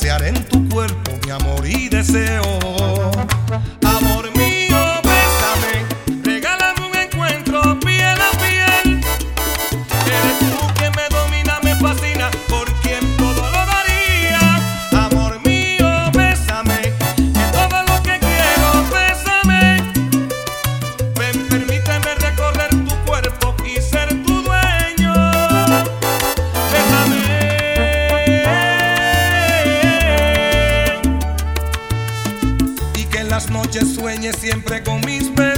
hallaré en tu cuerpo mi amor y deseo. Amor mío, bésame, regálame un encuentro piel a piel. Eres tú quien me domina, me fascina, por quien todo lo daría. Amor mío, bésame, que todo lo que quiero, bésame. Ven, permíteme recorrer tu cuerpo y ser tu dueño. Bésame. Y que en las noches sueñe siempre con mis besos.